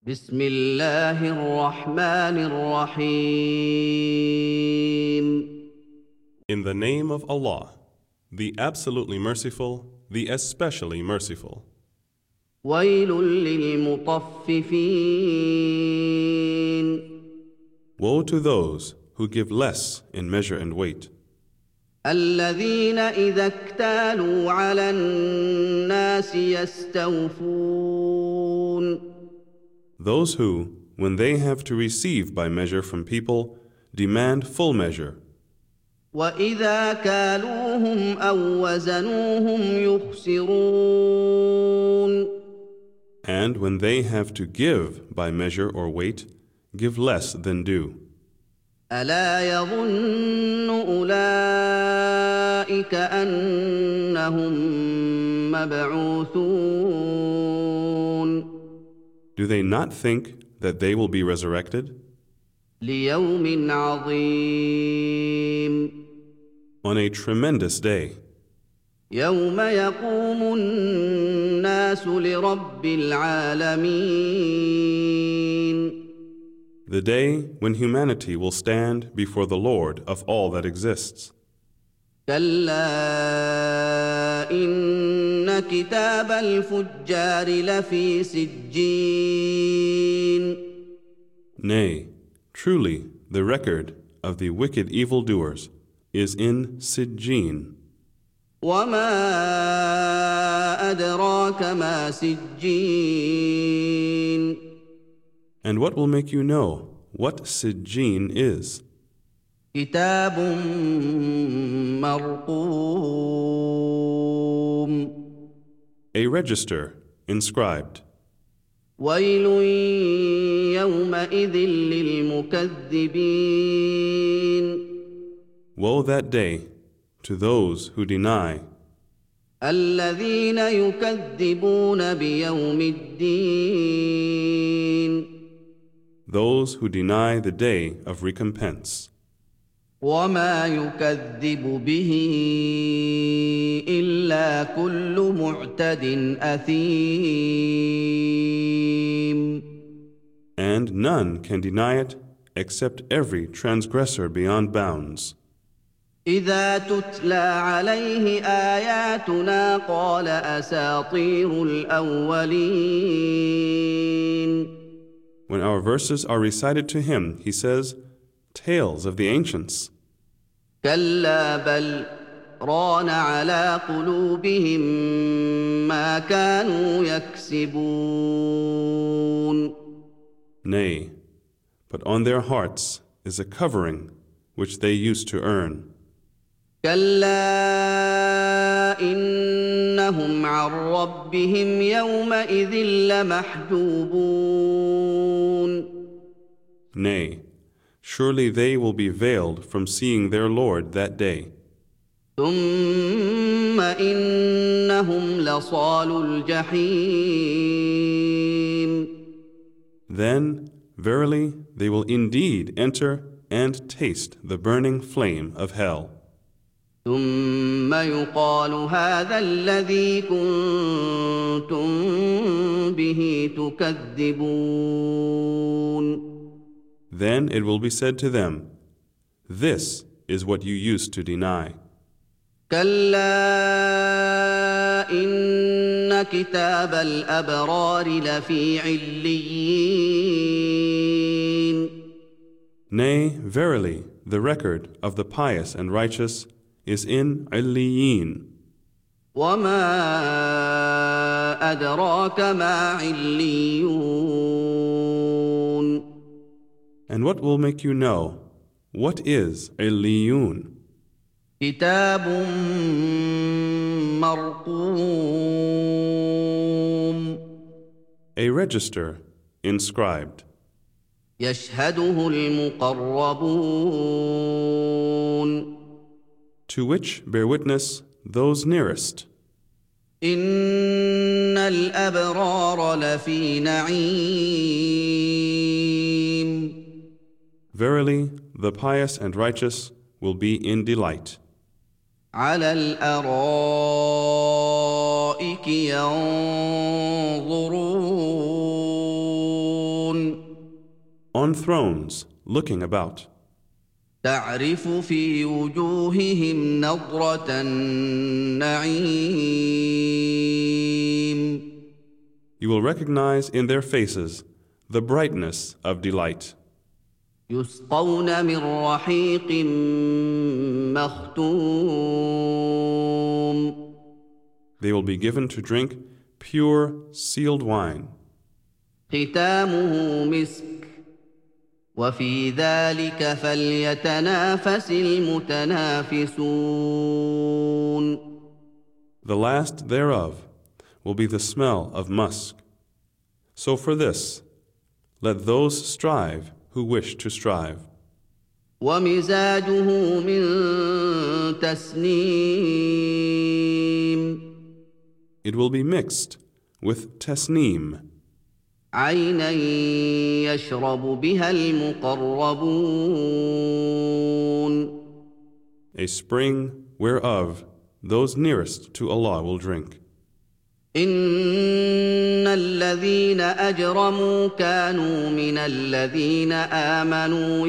بسم الله الرحمن الرحيم In the name of Allah, the absolutely merciful, the especially merciful. ويل للمطففين Woe to those who give less in measure and weight, الذين إذا اكتالوا على الناس يستوفون those who, when they have to receive by measure from people, demand full measure, وإذا كالوهم أو وزنوهم يخسرون and when they have to give by measure or weight, give less than due. ألا يظن أولئك أنهم مبعوثون Do they not think that they will be resurrected ليوم عظيم on a tremendous day, يوم يقوم الناس لرب العالمين the day when humanity will stand before the Lord of all that exists? كلا إن كتاب الفجار لفي سجين Nay, truly, the record of the wicked evildoers is in Sijjin. وما أدراك ما سجين And what will make you know what Sijjin is? كتاب مرقوم A register inscribed. ويل يومئذ للمكذبين Woe that day to those who deny, الذين يكذبون بيوم الدين those who deny the day of recompense. وما يكذب به إلا كل معتد أثيم And none can deny it except every transgressor beyond bounds. إذا تتلى عليه آياتنا قال أساطير الأولين When our verses are recited to him, he says, Tales of the ancients. كلا بل ران على قلوبهم ما كانوا يكسبون Nay, but on their hearts is a covering which they used to earn. كلا إنهم عن ربهم يومئذ لمحجوبون Nay, surely they will be veiled from seeing their Lord that day. ثم إنهم لصالو الجحيم Then, verily, they will indeed enter and taste the burning flame of hell. ثم يقال هذا الذي كنتم به تكذبون Then it will be said to them, This is what you used to deny. كلا إن كتاب الأبرار لفي عليين Nay, verily, the record of the pious and righteous is in Illiyin. وما أدراك ما عليون And what will make you know what is Illiyun? كتاب مرقوم A register inscribed, يشهده المقربون to which bear witness those nearest. إن الأبرار لفي نعيم Verily, the pious and righteous will be in delight. على الأرائك ينظرون On thrones, looking about. تعرف في وجوههم نضرة النعيم. You will recognize in their faces the brightness of delight. يسقون من رحيق مختوم. They will be given to drink pure sealed wine. ختامه مسك وفي ذلك فليتنافس المتنافسون. The last thereof will be the smell of musk. So for this, let those strive who wish to strive. ومزاجه من تسنيم. It will be mixed with tasneem, عينا يشرب بها المقربون. a spring whereof those nearest to Allah will drink. إن الذين أجرموا كانوا من الذين آمنوا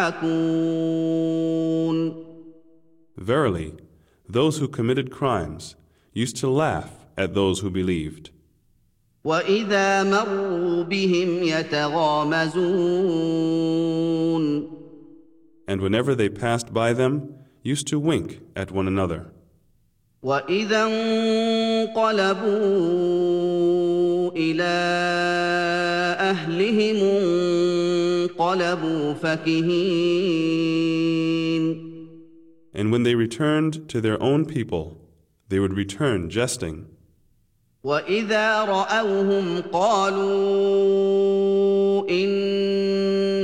يضحكون. Verily, those who committed crimes used to laugh at those who believed. وإذا مروا بهم يتغامزون. And whenever they passed by them, used to wink at one another. وإذا انقلبوا إلى أهلهم انقلبوا فكهين. And when they returned to their own people, they would return jesting. وإذا رأوهم قالوا إن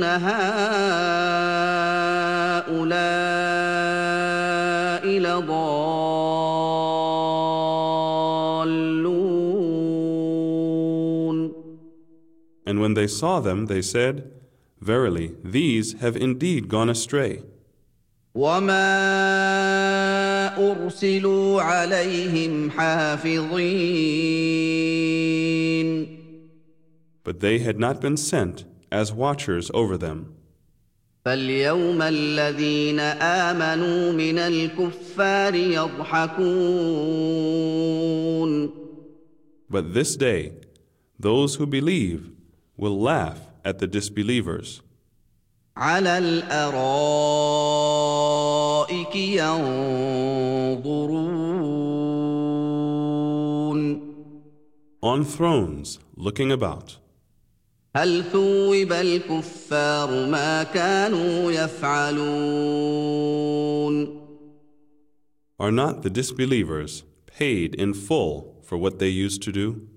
هؤلاء لضالون. And when they saw them, they said, Verily, these have indeed gone astray. وما أرسلوا عليهم حافظين. But they had not been sent as watchers over them. فاليوم الذين آمنوا من الكفار يضحكون. But this day, those who believe will laugh at the disbelievers. على الأرائك ينظرون. On thrones, looking about. هل ثوب الكفار ما كانوا يفعلون. Are not the disbelievers paid in full for what they used to do?